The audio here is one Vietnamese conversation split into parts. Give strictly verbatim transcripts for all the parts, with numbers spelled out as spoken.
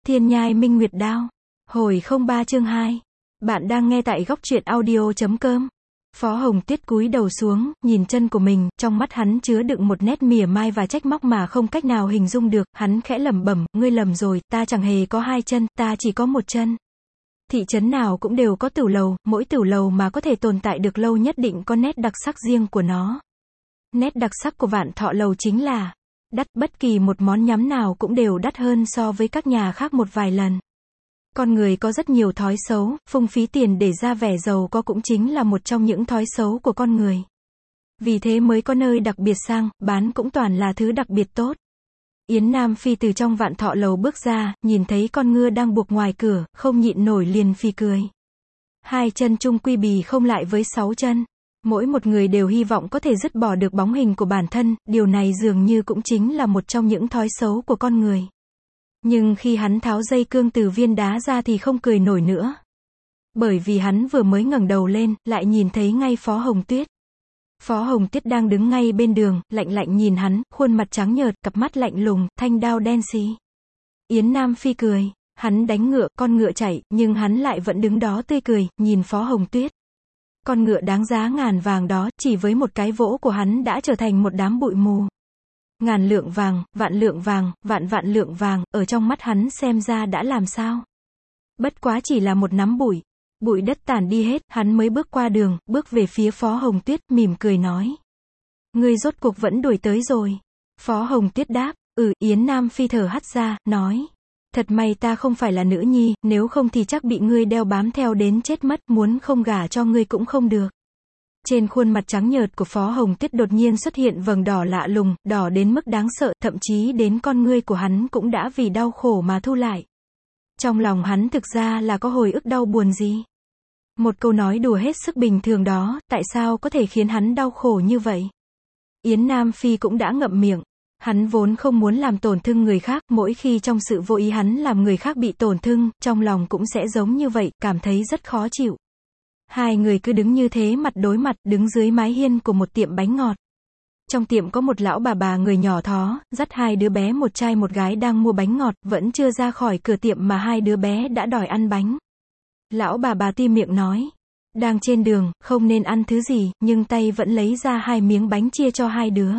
Thiên nhai minh nguyệt đao. Hồi không ba chương hai. Bạn đang nghe tại góc truyện audio.com. Phó Hồng Tuyết cúi đầu xuống, nhìn chân của mình, trong mắt hắn chứa đựng một nét mỉa mai và trách móc mà không cách nào hình dung được, hắn khẽ lẩm bẩm, ngươi lầm rồi, ta chẳng hề có hai chân, ta chỉ có một chân. Thị trấn nào cũng đều có tửu lầu, mỗi tửu lầu mà có thể tồn tại được lâu nhất định có nét đặc sắc riêng của nó. Nét đặc sắc của Vạn Thọ lầu chính là đắt, bất kỳ một món nhắm nào cũng đều đắt hơn so với các nhà khác một vài lần. Con người có rất nhiều thói xấu, phung phí tiền để ra vẻ giàu có cũng chính là một trong những thói xấu của con người. Vì thế mới có nơi đặc biệt sang, bán cũng toàn là thứ đặc biệt tốt. Yến Nam Phi từ trong Vạn Thọ lầu bước ra, nhìn thấy con ngựa đang buộc ngoài cửa, không nhịn nổi liền phì cười. Hai chân chung quy bì không lại với sáu chân. Mỗi một người đều hy vọng có thể dứt bỏ được bóng hình của bản thân, điều này dường như cũng chính là một trong những thói xấu của con người. Nhưng khi hắn tháo dây cương từ viên đá ra thì không cười nổi nữa. Bởi vì hắn vừa mới ngẩng đầu lên, lại nhìn thấy ngay Phó Hồng Tuyết. Phó Hồng Tuyết đang đứng ngay bên đường, lạnh lạnh nhìn hắn, khuôn mặt trắng nhợt, cặp mắt lạnh lùng, thanh đao đen xì. Yến Nam Phi cười, hắn đánh ngựa, con ngựa chạy, nhưng hắn lại vẫn đứng đó tươi cười, nhìn Phó Hồng Tuyết. Con ngựa đáng giá ngàn vàng đó, chỉ với một cái vỗ của hắn đã trở thành một đám bụi mù. Ngàn lượng vàng, vạn lượng vàng, vạn vạn lượng vàng, ở trong mắt hắn xem ra đã làm sao? Bất quá chỉ là một nắm bụi. Bụi đất tản đi hết, hắn mới bước qua đường, bước về phía Phó Hồng Tuyết, mỉm cười nói. Ngươi rốt cuộc vẫn đuổi tới rồi. Phó Hồng Tuyết đáp, ừ, Yến Nam Phi thở hắt ra, nói. Thật may ta không phải là nữ nhi, nếu không thì chắc bị ngươi đeo bám theo đến chết mất, muốn không gả cho ngươi cũng không được. Trên khuôn mặt trắng nhợt của Phó Hồng Tuyết đột nhiên xuất hiện vầng đỏ lạ lùng, đỏ đến mức đáng sợ, thậm chí đến con ngươi của hắn cũng đã vì đau khổ mà thu lại. Trong lòng hắn thực ra là có hồi ức đau buồn gì? Một câu nói đùa hết sức bình thường đó, tại sao có thể khiến hắn đau khổ như vậy? Yến Nam Phi cũng đã ngậm miệng. Hắn vốn không muốn làm tổn thương người khác, mỗi khi trong sự vô ý hắn làm người khác bị tổn thương, trong lòng cũng sẽ giống như vậy, cảm thấy rất khó chịu. Hai người cứ đứng như thế mặt đối mặt, đứng dưới mái hiên của một tiệm bánh ngọt. Trong tiệm có một lão bà bà người nhỏ thó, dắt hai đứa bé một trai một gái đang mua bánh ngọt, vẫn chưa ra khỏi cửa tiệm mà hai đứa bé đã đòi ăn bánh. Lão bà bà ti miệng nói, đang trên đường, không nên ăn thứ gì, nhưng tay vẫn lấy ra hai miếng bánh chia cho hai đứa.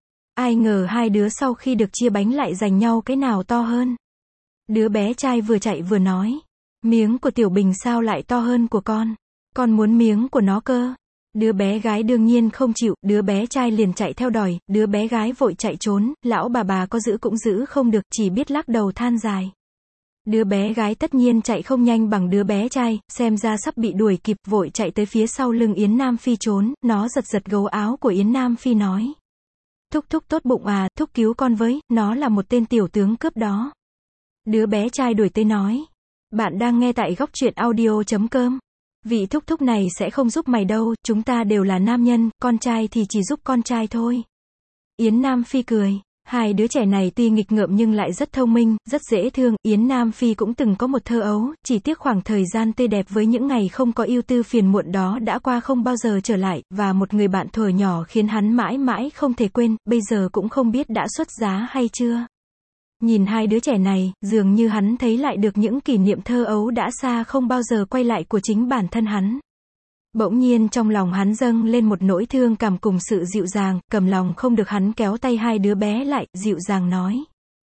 Ai ngờ hai đứa sau khi được chia bánh lại giành nhau cái nào to hơn. Đứa bé trai vừa chạy vừa nói, miếng của Tiểu Bình sao lại to hơn của con, con muốn miếng của nó cơ. Đứa bé gái đương nhiên không chịu, đứa bé trai liền chạy theo đòi, đứa bé gái vội chạy trốn, lão bà bà có giữ cũng giữ không được, chỉ biết lắc đầu than dài. Đứa bé gái tất nhiên chạy không nhanh bằng đứa bé trai, xem ra sắp bị đuổi kịp, vội chạy tới phía sau lưng Yến Nam Phi trốn, nó giật giật gấu áo của Yến Nam Phi nói. Thúc thúc tốt bụng à, thúc cứu con với, nó là một tên tiểu tướng cướp đó. Đứa bé trai đuổi tới nói. Bạn đang nghe tại góc truyện audio.com. Vị thúc thúc này sẽ không giúp mày đâu, chúng ta đều là nam nhân, con trai thì chỉ giúp con trai thôi. Yến Nam Phi cười. Hai đứa trẻ này tuy nghịch ngợm nhưng lại rất thông minh, rất dễ thương. Yến Nam Phi cũng từng có một thơ ấu, chỉ tiếc khoảng thời gian tươi đẹp với những ngày không có ưu tư phiền muộn đó đã qua không bao giờ trở lại, và một người bạn thuở nhỏ khiến hắn mãi mãi không thể quên, bây giờ cũng không biết đã xuất giá hay chưa. Nhìn hai đứa trẻ này, dường như hắn thấy lại được những kỷ niệm thơ ấu đã xa không bao giờ quay lại của chính bản thân hắn. Bỗng nhiên trong lòng hắn dâng lên một nỗi thương cảm cùng sự dịu dàng, cầm lòng không được hắn kéo tay hai đứa bé lại, dịu dàng nói.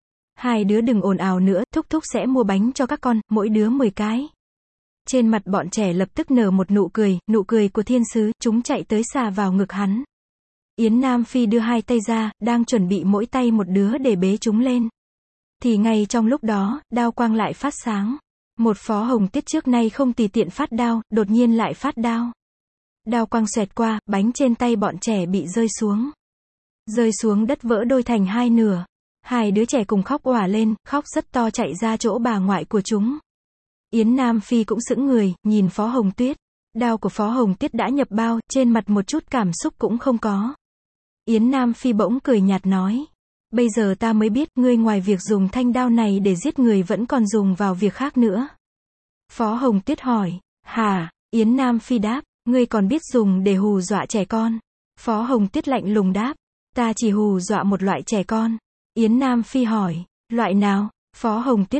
Hai đứa đừng ồn ào nữa, thúc thúc sẽ mua bánh cho các con, mỗi đứa mười cái. Trên mặt bọn trẻ lập tức nở một nụ cười, nụ cười của thiên sứ, chúng chạy tới xà vào ngực hắn. Yến Nam Phi đưa hai tay ra, đang chuẩn bị mỗi tay một đứa để bế chúng lên. Thì ngay trong lúc đó, đao quang lại phát sáng. Một Phó Hồng Tuyết trước nay không tùy tiện phát đao, đột nhiên lại phát đao. Đao quang xoẹt qua, bánh trên tay bọn trẻ bị rơi xuống. Rơi xuống đất vỡ đôi thành hai nửa. Hai đứa trẻ cùng khóc òa lên, khóc rất to chạy ra chỗ bà ngoại của chúng. Yến Nam Phi cũng sững người, nhìn Phó Hồng Tuyết. Đao của Phó Hồng Tuyết đã nhập bao, trên mặt một chút cảm xúc cũng không có. Yến Nam Phi bỗng cười nhạt nói. Bây giờ ta mới biết, ngươi ngoài việc dùng thanh đao này để giết người vẫn còn dùng vào việc khác nữa. Phó Hồng Tuyết hỏi. Hả? Yến Nam Phi đáp. Ngươi còn biết dùng để hù dọa trẻ con. Phó Hồng Tuyết lạnh lùng đáp. Ta chỉ hù dọa một loại trẻ con. Yến Nam Phi hỏi. Loại nào? Phó Hồng Tuyết đáp.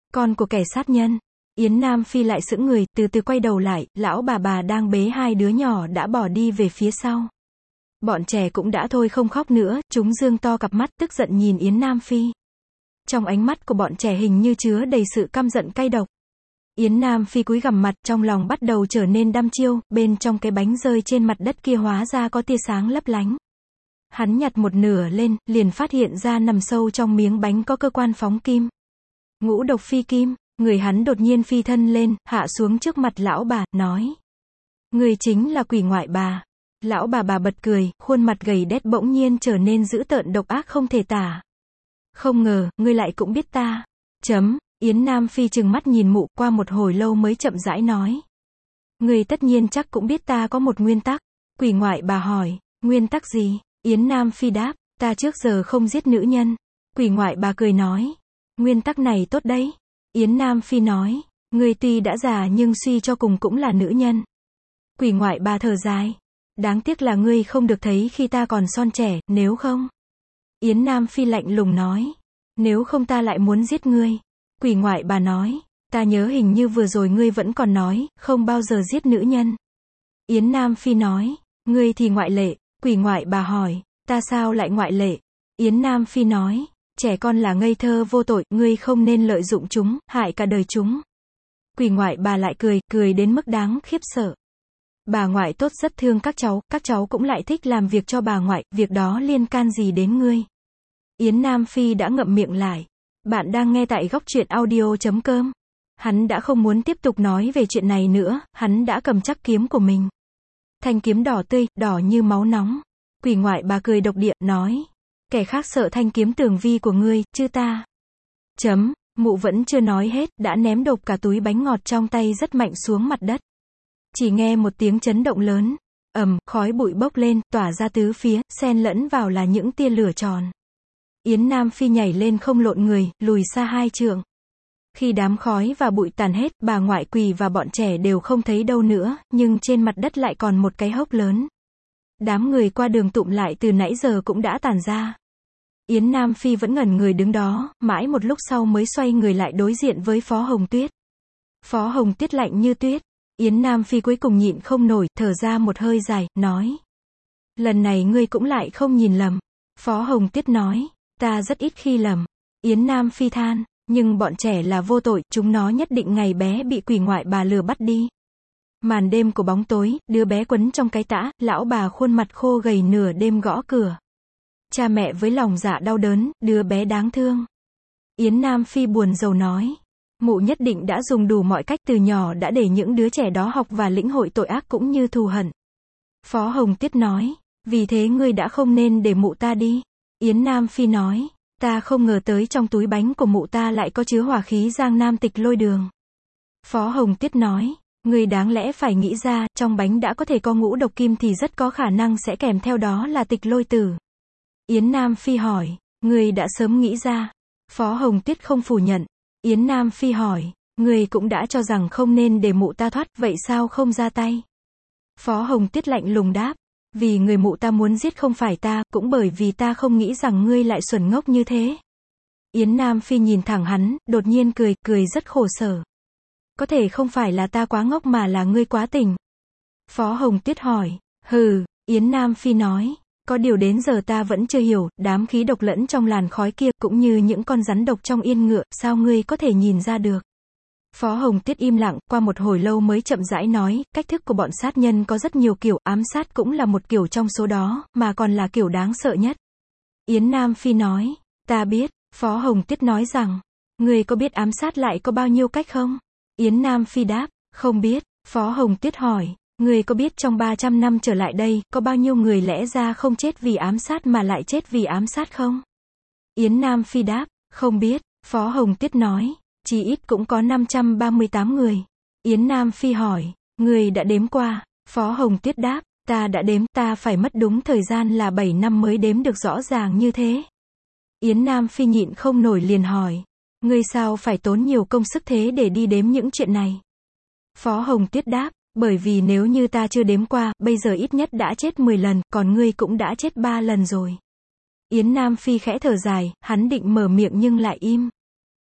Con của kẻ sát nhân. Yến Nam Phi lại sững người, từ từ quay đầu lại, lão bà bà đang bế hai đứa nhỏ đã bỏ đi về phía sau. Bọn trẻ cũng đã thôi không khóc nữa, chúng dương to cặp mắt tức giận nhìn Yến Nam Phi. Trong ánh mắt của bọn trẻ hình như chứa đầy sự căm giận cay độc. Yến Nam Phi cúi gằm mặt, trong lòng bắt đầu trở nên đăm chiêu, bên trong cái bánh rơi trên mặt đất kia hóa ra có tia sáng lấp lánh. Hắn nhặt một nửa lên, liền phát hiện ra nằm sâu trong miếng bánh có cơ quan phóng kim. Ngũ độc phi kim, người hắn đột nhiên phi thân lên, hạ xuống trước mặt lão bà, nói. Người chính là quỷ ngoại bà. Lão bà bà bật cười, khuôn mặt gầy đét bỗng nhiên trở nên dữ tợn độc ác không thể tả. Không ngờ, ngươi lại cũng biết ta. Chấm, Yến Nam Phi trừng mắt nhìn mụ, qua một hồi lâu mới chậm rãi nói. Ngươi tất nhiên chắc cũng biết ta có một nguyên tắc. Quỷ ngoại bà hỏi, nguyên tắc gì? Yến Nam Phi đáp, ta trước giờ không giết nữ nhân. Quỷ ngoại bà cười nói, nguyên tắc này tốt đấy. Yến Nam Phi nói, ngươi tuy đã già nhưng suy cho cùng cũng là nữ nhân. Quỷ ngoại bà thở dài, đáng tiếc là ngươi không được thấy khi ta còn son trẻ, nếu không. Yến Nam Phi lạnh lùng nói, nếu không ta lại muốn giết ngươi. Quỷ ngoại bà nói, ta nhớ hình như vừa rồi ngươi vẫn còn nói, không bao giờ giết nữ nhân. Yến Nam Phi nói, ngươi thì ngoại lệ. Quỷ ngoại bà hỏi, ta sao lại ngoại lệ? Yến Nam Phi nói, trẻ con là ngây thơ vô tội, ngươi không nên lợi dụng chúng, hại cả đời chúng. Quỷ ngoại bà lại cười, cười đến mức đáng khiếp sợ. Bà ngoại tốt rất thương các cháu, các cháu cũng lại thích làm việc cho bà ngoại, việc đó liên can gì đến ngươi? Yến Nam Phi đã ngậm miệng lại. Bạn đang nghe tại góc truyện audio chấm com. Hắn đã không muốn tiếp tục nói về chuyện này nữa, hắn đã cầm chắc kiếm của mình. Thanh kiếm đỏ tươi, đỏ như máu nóng. Quỷ ngoại bà cười độc địa, nói. Kẻ khác sợ thanh kiếm tường vi của ngươi, chứ ta. Chấm, mụ vẫn chưa nói hết, đã ném đột cả túi bánh ngọt trong tay rất mạnh xuống mặt đất. Chỉ nghe một tiếng chấn động lớn. Ầm, khói bụi bốc lên, tỏa ra tứ phía, xen lẫn vào là những tia lửa tròn. Yến Nam Phi nhảy lên không lộn người, lùi xa hai trượng. Khi đám khói và bụi tàn hết, bà ngoại quỳ và bọn trẻ đều không thấy đâu nữa, nhưng trên mặt đất lại còn một cái hốc lớn. Đám người qua đường tụm lại từ nãy giờ cũng đã tàn ra. Yến Nam Phi vẫn ngẩn người đứng đó, mãi một lúc sau mới xoay người lại đối diện với Phó Hồng Tuyết. Phó Hồng Tuyết lạnh như tuyết. Yến Nam Phi cuối cùng nhịn không nổi, thở ra một hơi dài, nói. Lần này ngươi cũng lại không nhìn lầm. Phó Hồng Tuyết nói, ta rất ít khi lầm. Yến Nam Phi than. Nhưng bọn trẻ là vô tội, chúng nó nhất định ngày bé bị quỷ ngoại bà lừa bắt đi. Màn đêm của bóng tối, đứa bé quấn trong cái tã, lão bà khuôn mặt khô gầy nửa đêm gõ cửa. Cha mẹ với lòng dạ đau đớn, đứa bé đáng thương. Yến Nam Phi buồn rầu nói. Mụ nhất định đã dùng đủ mọi cách từ nhỏ đã để những đứa trẻ đó học và lĩnh hội tội ác cũng như thù hận. Phó Hồng Tuyết nói, vì thế ngươi đã không nên để mụ ta đi. Yến Nam Phi nói. Ta không ngờ tới trong túi bánh của mụ ta lại có chứa hỏa khí giang nam tịch lôi đường. Phó Hồng Tuyết nói, người đáng lẽ phải nghĩ ra, trong bánh đã có thể có ngũ độc kim thì rất có khả năng sẽ kèm theo đó là tịch lôi tử. Yến Nam Phi hỏi, người đã sớm nghĩ ra. Phó Hồng Tuyết không phủ nhận. Yến Nam Phi hỏi, người cũng đã cho rằng không nên để mụ ta thoát, vậy sao không ra tay? Phó Hồng Tuyết lạnh lùng đáp. Vì người mụ ta muốn giết không phải ta, cũng bởi vì ta không nghĩ rằng ngươi lại xuẩn ngốc như thế. Yến Nam Phi nhìn thẳng hắn, đột nhiên cười, cười rất khổ sở. Có thể không phải là ta quá ngốc mà là ngươi quá tỉnh. Phó Hồng Tuyết hỏi, hừ, Yến Nam Phi nói, có điều đến giờ ta vẫn chưa hiểu, đám khí độc lẫn trong làn khói kia, cũng như những con rắn độc trong yên ngựa, sao ngươi có thể nhìn ra được? Phó Hồng Tuyết im lặng, qua một hồi lâu mới chậm rãi nói, cách thức của bọn sát nhân có rất nhiều kiểu, ám sát cũng là một kiểu trong số đó, mà còn là kiểu đáng sợ nhất. Yến Nam Phi nói, ta biết. Phó Hồng Tuyết nói rằng, người có biết ám sát lại có bao nhiêu cách không? Yến Nam Phi đáp, không biết. Phó Hồng Tuyết hỏi, người có biết trong ba trăm năm trở lại đây, có bao nhiêu người lẽ ra không chết vì ám sát mà lại chết vì ám sát không? Yến Nam Phi đáp, không biết. Phó Hồng Tuyết nói, chỉ ít cũng có năm trăm ba mươi tám người. Yến Nam Phi hỏi, người đã đếm qua? Phó Hồng Tuyết đáp, ta đã đếm, ta phải mất đúng thời gian là bảy năm mới đếm được rõ ràng như thế. Yến Nam Phi nhịn không nổi liền hỏi, ngươi sao phải tốn nhiều công sức thế để đi đếm những chuyện này? Phó Hồng Tuyết đáp, bởi vì nếu như ta chưa đếm qua, bây giờ ít nhất đã chết mười lần, còn ngươi cũng đã chết ba lần rồi. Yến Nam Phi khẽ thở dài, hắn định mở miệng nhưng lại im.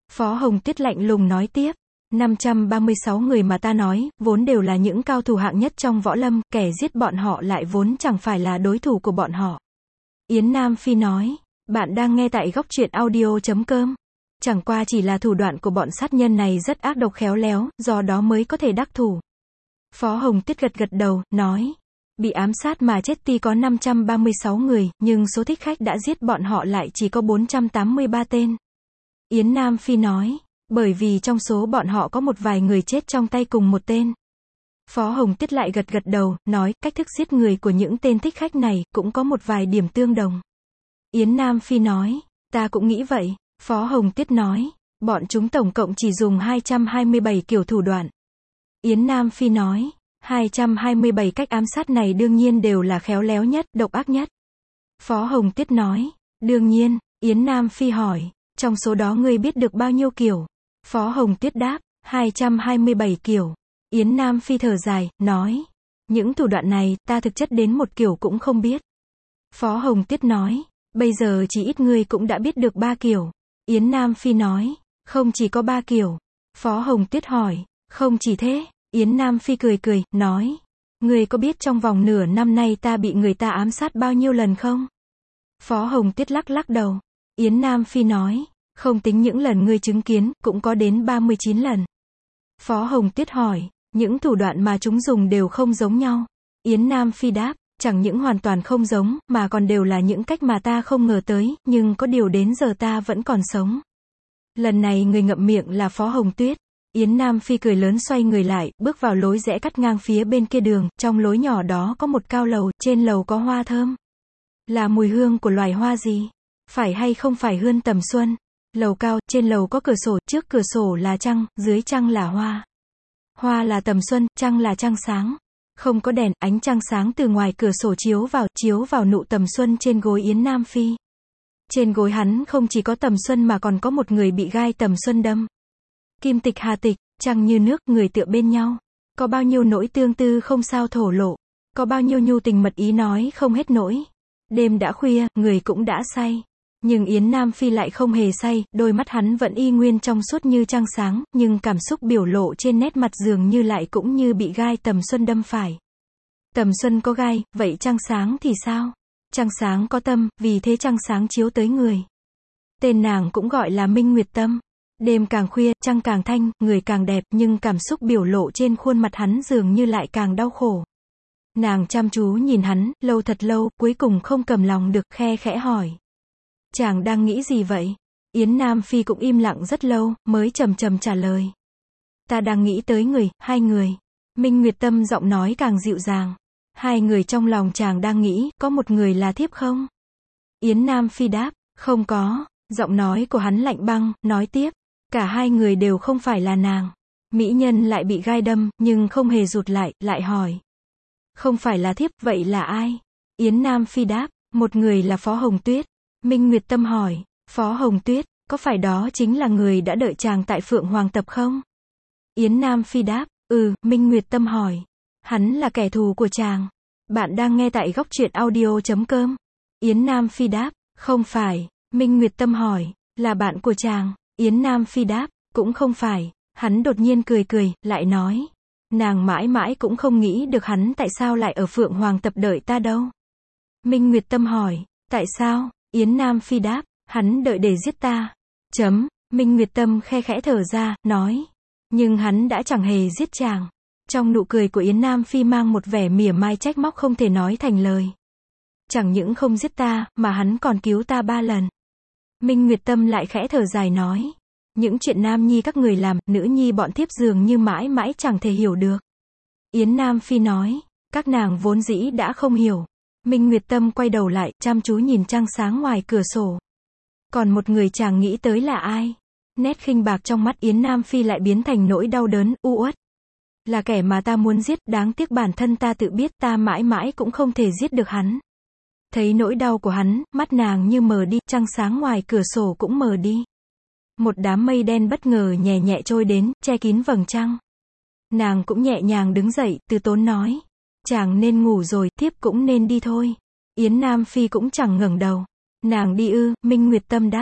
Phó Hồng Tuyết lạnh lùng nói tiếp. năm trăm ba mươi sáu người mà ta nói, vốn đều là những cao thủ hạng nhất trong võ lâm, kẻ giết bọn họ lại vốn chẳng phải là đối thủ của bọn họ. Yến Nam Phi nói. Bạn đang nghe tại góc truyện audio chấm com. Chẳng qua chỉ là thủ đoạn của bọn sát nhân này rất ác độc khéo léo, do đó mới có thể đắc thủ. Phó Hồng Tuyết gật gật đầu, nói. Bị ám sát mà chết tuy có năm trăm ba mươi sáu người, nhưng số thích khách đã giết bọn họ lại chỉ có bốn trăm tám mươi ba tên. Yến Nam Phi nói. Bởi vì trong số bọn họ có một vài người chết trong tay cùng một tên. Phó Hồng Tuyết lại gật gật đầu, nói, cách thức giết người của những tên thích khách này, cũng có một vài điểm tương đồng. Yến Nam Phi nói. Ta cũng nghĩ vậy. Phó Hồng Tuyết nói. Bọn chúng tổng cộng chỉ dùng hai trăm hai mươi bảy kiểu thủ đoạn. Yến Nam Phi nói. hai trăm hai mươi bảy cách ám sát này đương nhiên đều là khéo léo nhất, độc ác nhất. Phó Hồng Tuyết nói. Đương nhiên. Yến Nam Phi hỏi. Trong số đó ngươi biết được bao nhiêu kiểu? Phó Hồng Tuyết đáp. hai trăm hai mươi bảy kiểu. Yến Nam Phi thở dài, nói. Những thủ đoạn này, ta thực chất đến một kiểu cũng không biết. Phó Hồng Tuyết nói. Bây giờ chỉ ít ngươi cũng đã biết được ba kiểu. Yến Nam Phi nói. Không chỉ có ba kiểu. Phó Hồng Tuyết hỏi. Không chỉ thế. Yến Nam Phi cười cười, nói. Ngươi có biết trong vòng nửa năm nay ta bị người ta ám sát bao nhiêu lần không? Phó Hồng Tuyết lắc lắc đầu. Yến Nam Phi nói. Không tính những lần ngươi chứng kiến, cũng có đến ba mươi chín lần. Phó Hồng Tuyết hỏi. Những thủ đoạn mà chúng dùng đều không giống nhau. Yến Nam Phi đáp. Chẳng những hoàn toàn không giống, mà còn đều là những cách mà ta không ngờ tới, nhưng có điều đến giờ ta vẫn còn sống. Lần này người ngậm miệng là Phó Hồng Tuyết. Yến Nam Phi cười lớn xoay người lại, bước vào lối rẽ cắt ngang phía bên kia đường, trong lối nhỏ đó có một cao lầu, trên lầu có hoa thơm. Là mùi hương của loài hoa gì? Phải hay không phải hương tầm xuân? Lầu cao, trên lầu có cửa sổ, trước cửa sổ là trăng, dưới trăng là hoa. Hoa là tầm xuân, trăng là trăng sáng. Không có đèn, ánh trăng sáng từ ngoài cửa sổ chiếu vào, chiếu vào nụ tầm xuân trên gối Yến Nam Phi. Trên gối hắn không chỉ có tầm xuân mà còn có một người bị gai tầm xuân đâm. Kim tịch hà tịch, trăng như nước, người tựa bên nhau. Có bao nhiêu nỗi tương tư không sao thổ lộ. Có bao nhiêu nhu tình mật ý nói không hết nỗi. Đêm đã khuya, người cũng đã say. Nhưng Yến Nam Phi lại không hề say, đôi mắt hắn vẫn y nguyên trong suốt như trăng sáng, nhưng cảm xúc biểu lộ trên nét mặt dường như lại cũng như bị gai tầm xuân đâm phải. Tầm xuân có gai, vậy trăng sáng thì sao? Trăng sáng có tâm, vì thế trăng sáng chiếu tới người. Tên nàng cũng gọi là Minh Nguyệt Tâm. Đêm càng khuya, trăng càng thanh, người càng đẹp, nhưng cảm xúc biểu lộ trên khuôn mặt hắn dường như lại càng đau khổ. Nàng chăm chú nhìn hắn, lâu thật lâu, cuối cùng không cầm lòng được, khe khẽ hỏi. Chàng đang nghĩ gì vậy? Yến Nam Phi cũng im lặng rất lâu, mới trầm trầm trả lời. Ta đang nghĩ tới người, hai người. Minh Nguyệt Tâm giọng nói càng dịu dàng. Hai người trong lòng chàng đang nghĩ, có một người là thiếp không? Yến Nam Phi đáp, không có. Giọng nói của hắn lạnh băng, nói tiếp. Cả hai người đều không phải là nàng. Mỹ nhân lại bị gai đâm, nhưng không hề rụt lại, lại hỏi. Không phải là thiếp, vậy là ai? Yến Nam Phi đáp, một người là Phó Hồng Tuyết. Minh Nguyệt Tâm hỏi, Phó Hồng Tuyết, có phải đó chính là người đã đợi chàng tại Phượng Hoàng Tập không? Yến Nam Phi đáp, ừ. Minh Nguyệt Tâm hỏi, hắn là kẻ thù của chàng. Bạn đang nghe tại góc truyện audio chấm com. Yến Nam Phi đáp, không phải. Minh Nguyệt Tâm hỏi, là bạn của chàng? Yến Nam Phi đáp, cũng không phải. Hắn đột nhiên cười cười, lại nói, nàng mãi mãi cũng không nghĩ được hắn tại sao lại ở Phượng Hoàng Tập đợi ta đâu. Minh Nguyệt Tâm hỏi, tại sao? Yến Nam Phi đáp, hắn đợi để giết ta. Chấm. Minh Nguyệt Tâm khe khẽ thở ra, nói, nhưng hắn đã chẳng hề giết chàng. Trong nụ cười của Yến Nam Phi mang một vẻ mỉa mai trách móc không thể nói thành lời. Chẳng những không giết ta, mà hắn còn cứu ta ba lần. Minh Nguyệt Tâm lại khẽ thở dài nói, những chuyện nam nhi các người làm, nữ nhi bọn thiếp dường như mãi mãi chẳng thể hiểu được. Yến Nam Phi nói, các nàng vốn dĩ đã không hiểu. Minh Nguyệt Tâm quay đầu lại, chăm chú nhìn trăng sáng ngoài cửa sổ. Còn một người chàng nghĩ tới là ai? Nét khinh bạc trong mắt Yến Nam Phi lại biến thành nỗi đau đớn, u uất. Là kẻ mà ta muốn giết, đáng tiếc bản thân ta tự biết ta mãi mãi cũng không thể giết được hắn. Thấy nỗi đau của hắn, mắt nàng như mờ đi, trăng sáng ngoài cửa sổ cũng mờ đi. Một đám mây đen bất ngờ nhẹ nhẹ trôi đến, che kín vầng trăng. Nàng cũng nhẹ nhàng đứng dậy, từ tốn nói. Chàng nên ngủ rồi, thiếp cũng nên đi thôi. Yến Nam Phi cũng chẳng ngẩng đầu. Nàng đi ư? Minh Nguyệt Tâm đáp.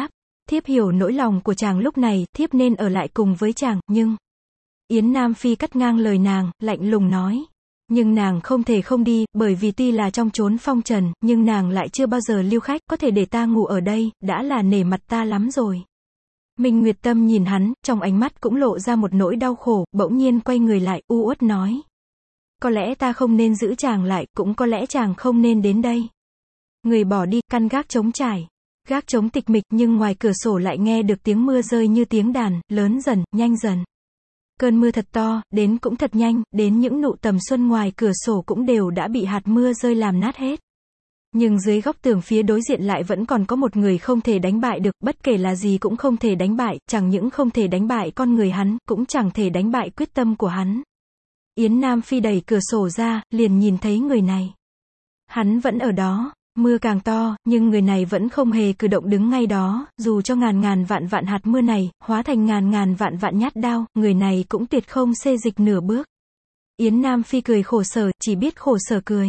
thiếp hiểu nỗi lòng của chàng lúc này, thiếp nên ở lại cùng với chàng, nhưng... Yến Nam Phi cắt ngang lời nàng, lạnh lùng nói. Nhưng nàng không thể không đi, bởi vì tuy là trong chốn phong trần, nhưng nàng lại chưa bao giờ lưu khách, có thể để ta ngủ ở đây, đã là nể mặt ta lắm rồi. Minh Nguyệt Tâm nhìn hắn, trong ánh mắt cũng lộ ra một nỗi đau khổ, bỗng nhiên quay người lại, u uất nói. Có lẽ ta không nên giữ chàng lại, cũng có lẽ chàng không nên đến đây. Người bỏ đi, căn gác trống trải. Gác trống tịch mịch, nhưng ngoài cửa sổ lại nghe được tiếng mưa rơi như tiếng đàn, lớn dần, nhanh dần. Cơn mưa thật to, đến cũng thật nhanh, đến những nụ tầm xuân ngoài cửa sổ cũng đều đã bị hạt mưa rơi làm nát hết. Nhưng dưới góc tường phía đối diện lại vẫn còn có một người không thể đánh bại được, bất kể là gì cũng không thể đánh bại, chẳng những không thể đánh bại con người hắn, cũng chẳng thể đánh bại quyết tâm của hắn. Yến Nam Phi đẩy cửa sổ ra, liền nhìn thấy người này. Hắn vẫn ở đó, mưa càng to, nhưng người này vẫn không hề cử động đứng ngay đó, dù cho ngàn ngàn vạn vạn hạt mưa này, hóa thành ngàn ngàn vạn vạn nhát đao, người này cũng tuyệt không xê dịch nửa bước. Yến Nam Phi cười khổ sở, chỉ biết khổ sở cười.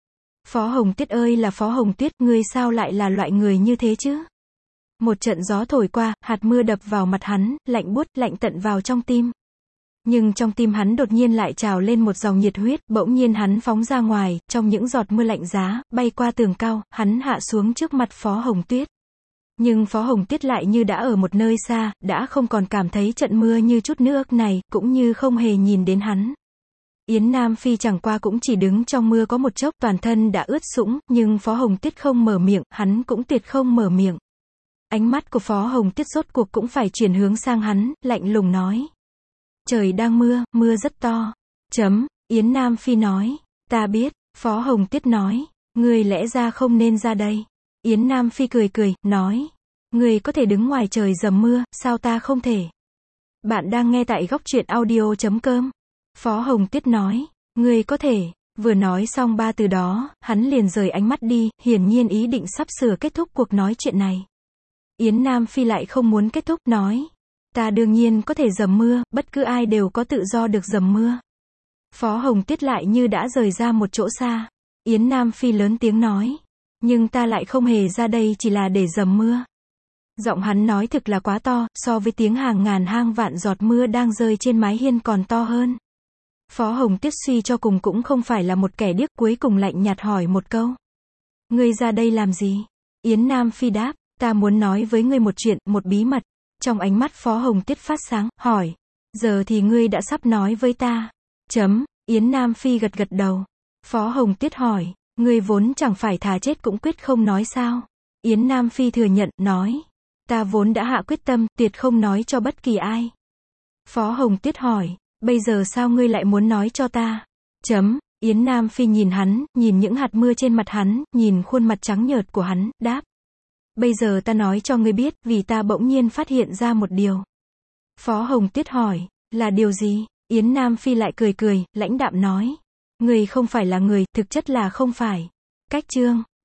Phó Hồng Tuyết ơi là Phó Hồng Tuyết, ngươi sao lại là loại người như thế chứ? Một trận gió thổi qua, hạt mưa đập vào mặt hắn, lạnh buốt, lạnh tận vào trong tim. Nhưng trong tim hắn đột nhiên lại trào lên một dòng nhiệt huyết, bỗng nhiên hắn phóng ra ngoài, trong những giọt mưa lạnh giá, bay qua tường cao, hắn hạ xuống trước mặt Phó Hồng Tuyết. Nhưng Phó Hồng Tuyết lại như đã ở một nơi xa, đã không còn cảm thấy trận mưa như chút nước này, cũng như không hề nhìn đến hắn. Yến Nam Phi chẳng qua cũng chỉ đứng trong mưa có một chốc, toàn thân đã ướt sũng, nhưng Phó Hồng Tuyết không mở miệng, hắn cũng tuyệt không mở miệng. Ánh mắt của Phó Hồng Tuyết rốt cuộc cũng phải chuyển hướng sang hắn, lạnh lùng nói. Trời đang mưa, mưa rất to. Chấm, Yến Nam Phi nói. Ta biết, Phó Hồng Tuyết nói. Ngươi lẽ ra không nên ra đây. Yến Nam Phi cười cười, nói. Ngươi có thể đứng ngoài trời dầm mưa, sao ta không thể? Bạn đang nghe tại góc truyện audio chấm com. Phó Hồng Tuyết nói. Ngươi có thể. Vừa nói xong ba từ đó, hắn liền rời ánh mắt đi, hiển nhiên ý định sắp sửa kết thúc cuộc nói chuyện này. Yến Nam Phi lại không muốn kết thúc, nói. Ta đương nhiên có thể dầm mưa, bất cứ ai đều có tự do được dầm mưa. Phó Hồng Tuyết lại như đã rời ra một chỗ xa. Yến Nam Phi lớn tiếng nói. Nhưng ta lại không hề ra đây chỉ là để dầm mưa. Giọng hắn nói thực là quá to, so với tiếng hàng ngàn hang vạn giọt mưa đang rơi trên mái hiên còn to hơn. Phó Hồng Tuyết suy cho cùng cũng không phải là một kẻ điếc, cuối cùng lạnh nhạt hỏi một câu. Ngươi ra đây làm gì? Yến Nam Phi đáp, ta muốn nói với ngươi một chuyện, một bí mật. Trong ánh mắt Phó Hồng Tuyết phát sáng, hỏi. Giờ thì ngươi đã sắp nói với ta. Chấm, Yến Nam Phi gật gật đầu. Phó Hồng Tuyết hỏi. Ngươi vốn chẳng phải thà chết cũng quyết không nói sao? Yến Nam Phi thừa nhận, nói. Ta vốn đã hạ quyết tâm, tuyệt không nói cho bất kỳ ai. Phó Hồng Tuyết hỏi. Bây giờ sao ngươi lại muốn nói cho ta? Chấm, Yến Nam Phi nhìn hắn, nhìn những hạt mưa trên mặt hắn, nhìn khuôn mặt trắng nhợt của hắn, đáp. Bây giờ ta nói cho ngươi biết, vì ta bỗng nhiên phát hiện ra một điều. Phó Hồng Tuyết hỏi, là điều gì? Yến Nam Phi lại cười cười, lãnh đạm nói. Ngươi không phải là người, thực chất là không phải. Cách chương.